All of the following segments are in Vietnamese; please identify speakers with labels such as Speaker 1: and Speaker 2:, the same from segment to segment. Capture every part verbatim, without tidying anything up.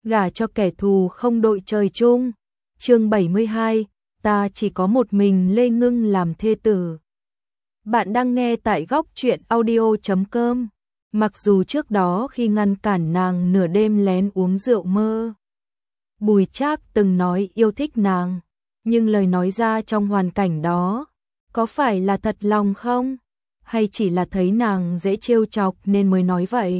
Speaker 1: gả cho kẻ thù không đội trời chung. Chương bảy mươi hai, ta chỉ có một mình Lê Ngưng làm thê tử. Bạn đang nghe tại góc truyện audio chấm com. Mặc dù trước đó khi ngăn cản nàng nửa đêm lén uống rượu mơ, Bùi Trác từng nói yêu thích nàng, nhưng lời nói ra trong hoàn cảnh đó, có phải là thật lòng không? Hay chỉ là thấy nàng dễ trêu chọc nên mới nói vậy?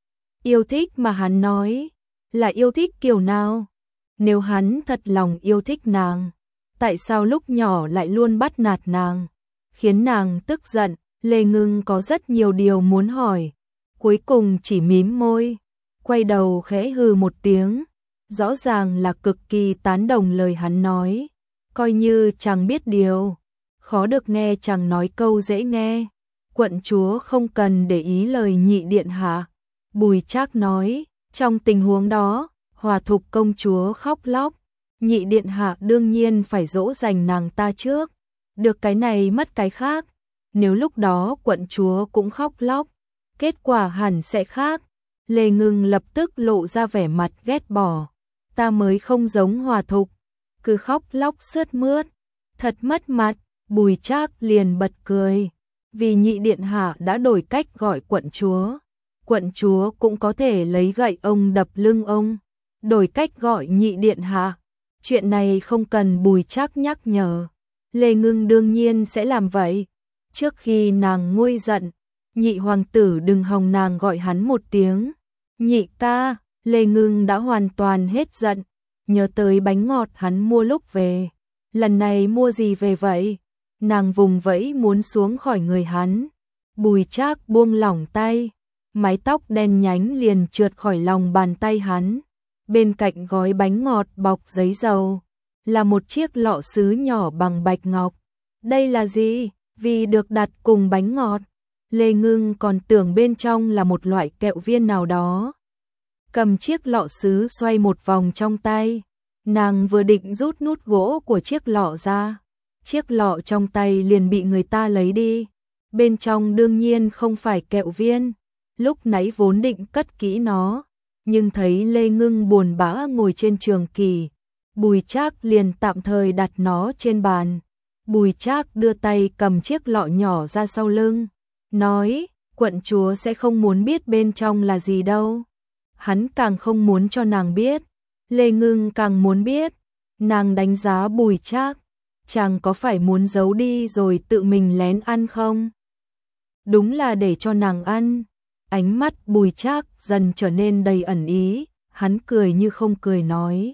Speaker 1: Yêu thích mà hắn nói, là yêu thích kiểu nào? Nếu hắn thật lòng yêu thích nàng, tại sao lúc nhỏ lại luôn bắt nạt nàng, khiến nàng tức giận? Lê Ngưng có rất nhiều điều muốn hỏi, cuối cùng chỉ mím môi, quay đầu khẽ hừ một tiếng, rõ ràng là cực kỳ tán đồng lời hắn nói, coi như chàng biết điều, khó được nghe chàng nói câu dễ nghe. Quận chúa không cần để ý lời nhị điện hạ, Bùi Trác nói, trong tình huống đó, Hòa Thục công chúa khóc lóc, nhị điện hạ đương nhiên phải dỗ dành nàng ta trước, được cái này mất cái khác, nếu lúc đó quận chúa cũng khóc lóc, kết quả hẳn sẽ khác. Lê Ngưng lập tức lộ ra vẻ mặt ghét bỏ, ta mới không giống Hòa Thục, cứ khóc lóc sướt mướt, thật mất mặt. Bùi Trác liền bật cười, vì nhị điện hạ đã đổi cách gọi quận chúa, quận chúa cũng có thể lấy gậy ông đập lưng ông, đổi cách gọi nhị điện hạ, chuyện này không cần Bùi Trác nhắc nhở, Lê Ngưng đương nhiên sẽ làm vậy. Trước khi nàng nguôi giận, nhị hoàng tử đừng hòng nàng gọi hắn một tiếng nhị ca. Lê Ngưng đã hoàn toàn hết giận, nhớ tới bánh ngọt hắn mua lúc về, lần này mua gì về vậy? Nàng vùng vẫy muốn xuống khỏi người hắn, Bùi Trác buông lỏng tay, mái tóc đen nhánh liền trượt khỏi lòng bàn tay hắn. Bên cạnh gói bánh ngọt bọc giấy dầu, là một chiếc lọ sứ nhỏ bằng bạch ngọc. Đây là gì? Vì được đặt cùng bánh ngọt, Lê Ngưng còn tưởng bên trong là một loại kẹo viên nào đó. Cầm chiếc lọ sứ xoay một vòng trong tay, nàng vừa định rút nút gỗ của chiếc lọ ra, chiếc lọ trong tay liền bị người ta lấy đi. Bên trong đương nhiên không phải kẹo viên, lúc nãy vốn định cất kỹ nó, nhưng thấy Lê Ngưng buồn bã ngồi trên trường kỷ, Bùi Trác liền tạm thời đặt nó trên bàn. Bùi Trác đưa tay cầm chiếc lọ nhỏ ra sau lưng, nói, quận chúa sẽ không muốn biết bên trong là gì đâu. Hắn càng không muốn cho nàng biết, Lê Ngưng càng muốn biết. Nàng đánh giá Bùi Trác, chàng có phải muốn giấu đi rồi tự mình lén ăn không? Đúng là để cho nàng ăn. Ánh mắt Bùi Trác dần trở nên đầy ẩn ý, hắn cười như không cười nói,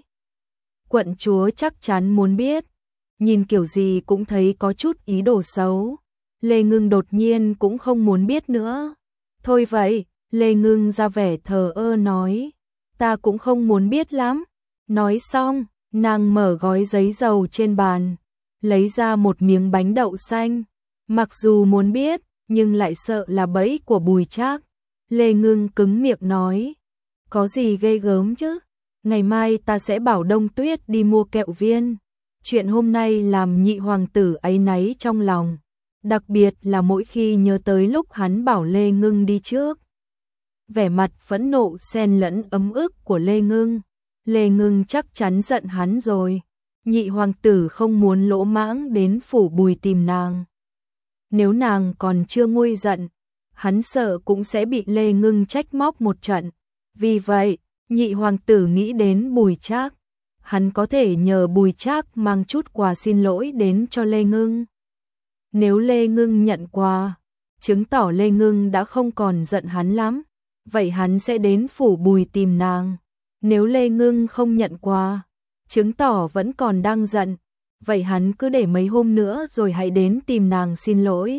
Speaker 1: quận chúa chắc chắn muốn biết, nhìn kiểu gì cũng thấy có chút ý đồ xấu. Lê Ngưng đột nhiên cũng không muốn biết nữa. Thôi vậy, Lê Ngưng ra vẻ thờ ơ nói, ta cũng không muốn biết lắm. Nói xong, nàng mở gói giấy dầu trên bàn, lấy ra một miếng bánh đậu xanh. Mặc dù muốn biết, nhưng lại sợ là bẫy của Bùi Trác. Lê Ngưng cứng miệng nói, có gì ghê gớm chứ, ngày mai ta sẽ bảo Đông Tuyết đi mua kẹo viên. Chuyện hôm nay làm nhị hoàng tử áy náy trong lòng, đặc biệt là mỗi khi nhớ tới lúc hắn bảo Lê Ngưng đi trước. Vẻ mặt phẫn nộ xen lẫn ấm ức của Lê Ngưng. Lê Ngưng chắc chắn giận hắn rồi. Nhị hoàng tử không muốn lỗ mãng đến phủ Bùi tìm nàng. Nếu nàng còn chưa nguôi giận, hắn sợ cũng sẽ bị Lê Ngưng trách móc một trận. Vì vậy, nhị hoàng tử nghĩ đến Bùi Trác. Hắn có thể nhờ Bùi Trác mang chút quà xin lỗi đến cho Lê Ngưng. Nếu Lê Ngưng nhận quà, chứng tỏ Lê Ngưng đã không còn giận hắn lắm. Vậy hắn sẽ đến phủ Bùi tìm nàng. Nếu Lê Ngưng không nhận quà, chứng tỏ vẫn còn đang giận. Vậy hắn cứ để mấy hôm nữa rồi hãy đến tìm nàng xin lỗi.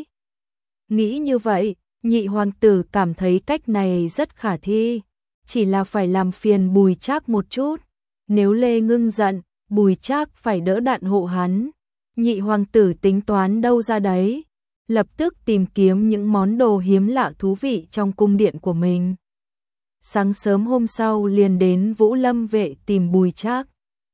Speaker 1: Nghĩ như vậy, nhị hoàng tử cảm thấy cách này rất khả thi. Chỉ là phải làm phiền Bùi Trác một chút. Nếu Lê Ngưng giận, Bùi Trác phải đỡ đạn hộ hắn. Nhị hoàng tử tính toán đâu ra đấy, lập tức tìm kiếm những món đồ hiếm lạ thú vị trong cung điện của mình. Sáng sớm hôm sau liền đến Vũ Lâm vệ tìm Bùi Trác.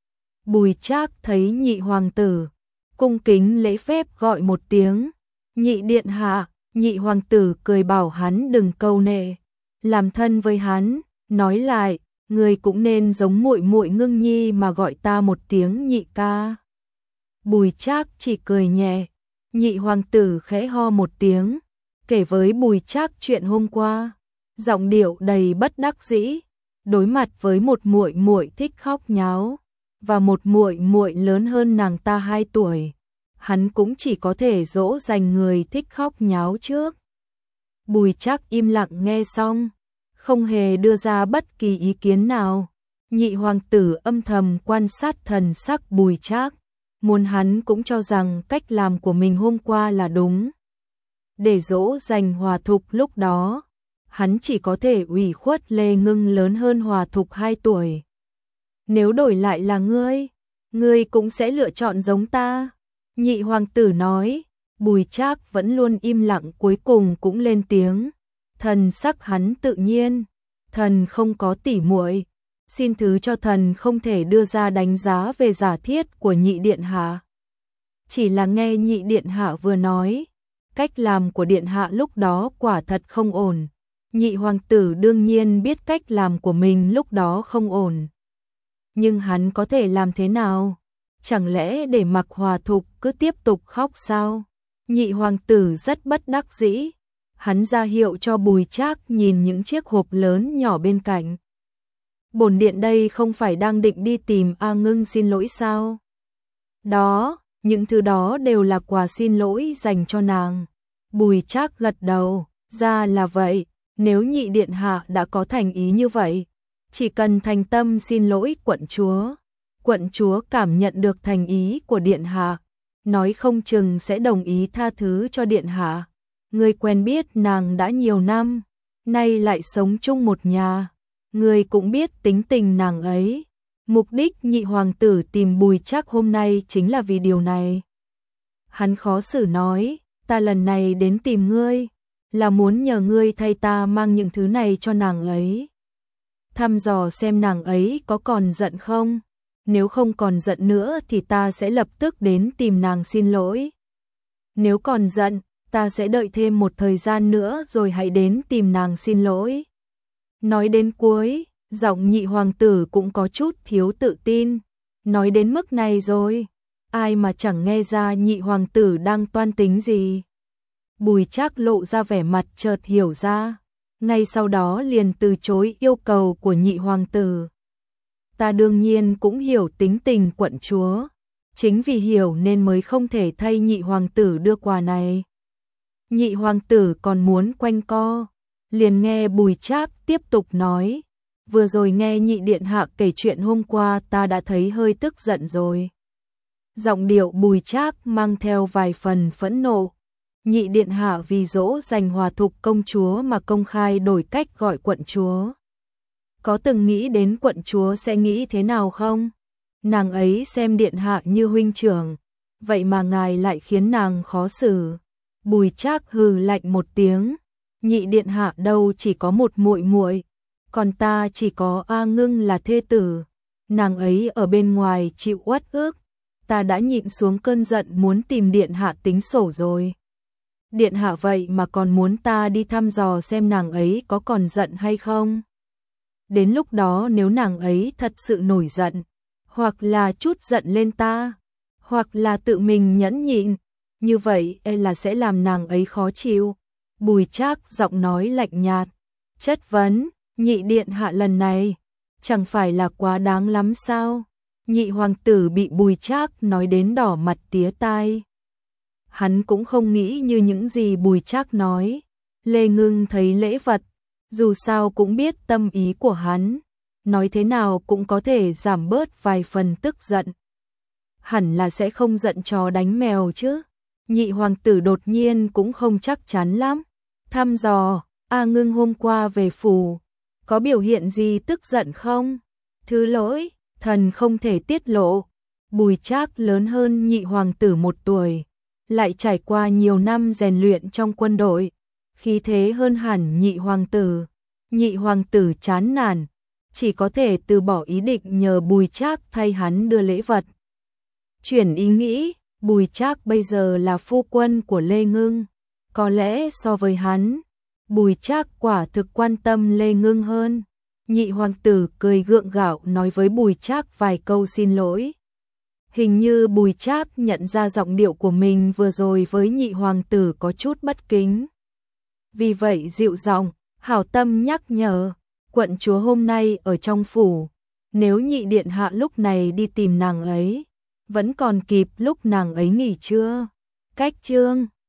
Speaker 1: Bùi Trác thấy nhị hoàng tử, cung kính lễ phép gọi một tiếng, nhị điện hạ. Nhị hoàng tử cười bảo hắn đừng câu nệ, làm thân với hắn, nói lại, ngươi cũng nên giống muội muội Ngưng Nhi mà gọi ta một tiếng nhị ca. Bùi Trác chỉ cười nhẹ. Nhị hoàng tử khẽ ho một tiếng, kể với Bùi Trác chuyện hôm qua, giọng điệu đầy bất đắc dĩ, đối mặt với một muội muội thích khóc nháo và một muội muội lớn hơn nàng ta hai tuổi, hắn cũng chỉ có thể dỗ dành người thích khóc nháo trước. Bùi Trác im lặng nghe xong, không hề đưa ra bất kỳ ý kiến nào. Nhị hoàng tử âm thầm quan sát thần sắc Bùi Trác, muốn hắn cũng cho rằng cách làm của mình hôm qua là đúng. Để dỗ dành Hòa Thục lúc đó, hắn chỉ có thể ủy khuất Lê Ngưng lớn hơn Hòa Thục hai tuổi. Nếu đổi lại là ngươi, ngươi cũng sẽ lựa chọn giống ta. Nhị hoàng tử nói. Bùi Trác vẫn luôn im lặng cuối cùng cũng lên tiếng. Thần sắc hắn tự nhiên. Thần không có tỉ muội, xin thứ cho thần không thể đưa ra đánh giá về giả thiết của nhị điện hạ. Chỉ là nghe nhị điện hạ vừa nói, cách làm của điện hạ lúc đó quả thật không ổn. Nhị hoàng tử đương nhiên biết cách làm của mình lúc đó không ổn. Nhưng hắn có thể làm thế nào? Chẳng lẽ để mặc Hòa Thục cứ tiếp tục khóc sao? Nhị hoàng tử rất bất đắc dĩ. Hắn ra hiệu cho Bùi Trác nhìn những chiếc hộp lớn nhỏ bên cạnh. Bổn điện đây không phải đang định đi tìm A Ngưng xin lỗi sao? Đó, những thứ đó đều là quà xin lỗi dành cho nàng. Bùi Trác gật đầu, ra là vậy, nếu nhị điện hạ đã có thành ý như vậy, chỉ cần thành tâm xin lỗi quận chúa. Quận chúa cảm nhận được thành ý của điện hạ, nói không chừng sẽ đồng ý tha thứ cho điện hạ. Ngươi quen biết nàng đã nhiều năm, nay lại sống chung một nhà, ngươi cũng biết tính tình nàng ấy. Mục đích nhị hoàng tử tìm Bùi Trác hôm nay chính là vì điều này. Hắn khó xử nói, ta lần này đến tìm ngươi, là muốn nhờ ngươi thay ta mang những thứ này cho nàng ấy. Thăm dò xem nàng ấy có còn giận không, nếu không còn giận nữa thì ta sẽ lập tức đến tìm nàng xin lỗi. Nếu còn giận, ta sẽ đợi thêm một thời gian nữa rồi hãy đến tìm nàng xin lỗi. Nói đến cuối, giọng nhị hoàng tử cũng có chút thiếu tự tin. Nói đến mức này rồi, ai mà chẳng nghe ra nhị hoàng tử đang toan tính gì. Bùi Trác lộ ra vẻ mặt chợt hiểu ra, ngay sau đó liền từ chối yêu cầu của nhị hoàng tử. Ta đương nhiên cũng hiểu tính tình quận chúa, chính vì hiểu nên mới không thể thay nhị hoàng tử đưa quà này. Nhị hoàng tử còn muốn quanh co, liền nghe Bùi Trác tiếp tục nói, vừa rồi nghe nhị điện hạ kể chuyện hôm qua ta đã thấy hơi tức giận rồi. Giọng điệu Bùi Trác mang theo vài phần phẫn nộ. Nhị điện hạ vì dỗ dành Hòa Thục công chúa mà công khai đổi cách gọi quận chúa. Có từng nghĩ đến quận chúa sẽ nghĩ thế nào không? Nàng ấy xem điện hạ như huynh trưởng, vậy mà ngài lại khiến nàng khó xử. Bùi Trác hừ lạnh một tiếng, nhị điện hạ đâu chỉ có một muội muội, còn ta chỉ có A Ngưng là thê tử. Nàng ấy ở bên ngoài chịu uất ức, ta đã nhịn xuống cơn giận muốn tìm điện hạ tính sổ rồi. Điện hạ vậy mà còn muốn ta đi thăm dò xem nàng ấy có còn giận hay không. Đến lúc đó nếu nàng ấy thật sự nổi giận, hoặc là chút giận lên ta, hoặc là tự mình nhẫn nhịn, như vậy e là sẽ làm nàng ấy khó chịu. Bùi Trác giọng nói lạnh nhạt, chất vấn, nhị điện hạ lần này, chẳng phải là quá đáng lắm sao? Nhị hoàng tử bị Bùi Trác nói đến đỏ mặt tía tai. Hắn cũng không nghĩ như những gì Bùi Trác nói. Lê Ngưng thấy lễ vật, dù sao cũng biết tâm ý của hắn, nói thế nào cũng có thể giảm bớt vài phần tức giận. Hẳn là sẽ không giận chó đánh mèo chứ. Nhị hoàng tử đột nhiên cũng không chắc chắn lắm. Thăm dò, A Ngưng hôm qua về phủ, có biểu hiện gì tức giận không? Thứ lỗi, thần không thể tiết lộ. Bùi Trác lớn hơn nhị hoàng tử một tuổi, lại trải qua nhiều năm rèn luyện trong quân đội, khí thế hơn hẳn nhị hoàng tử. Nhị hoàng tử chán nản, chỉ có thể từ bỏ ý định nhờ Bùi Trác thay hắn đưa lễ vật. Chuyển ý nghĩ, Bùi Trác bây giờ là phu quân của Lê Ngưng, có lẽ so với hắn, Bùi Trác quả thực quan tâm Lê Ngưng hơn. Nhị hoàng tử cười gượng gạo nói với Bùi Trác vài câu xin lỗi. Hình như Bùi Trác nhận ra giọng điệu của mình vừa rồi với nhị hoàng tử có chút bất kính. Vì vậy dịu giọng, hảo tâm nhắc nhở, quận chúa hôm nay ở trong phủ, nếu nhị điện hạ lúc này đi tìm nàng ấy, vẫn còn kịp lúc nàng ấy nghỉ trưa. Cách chương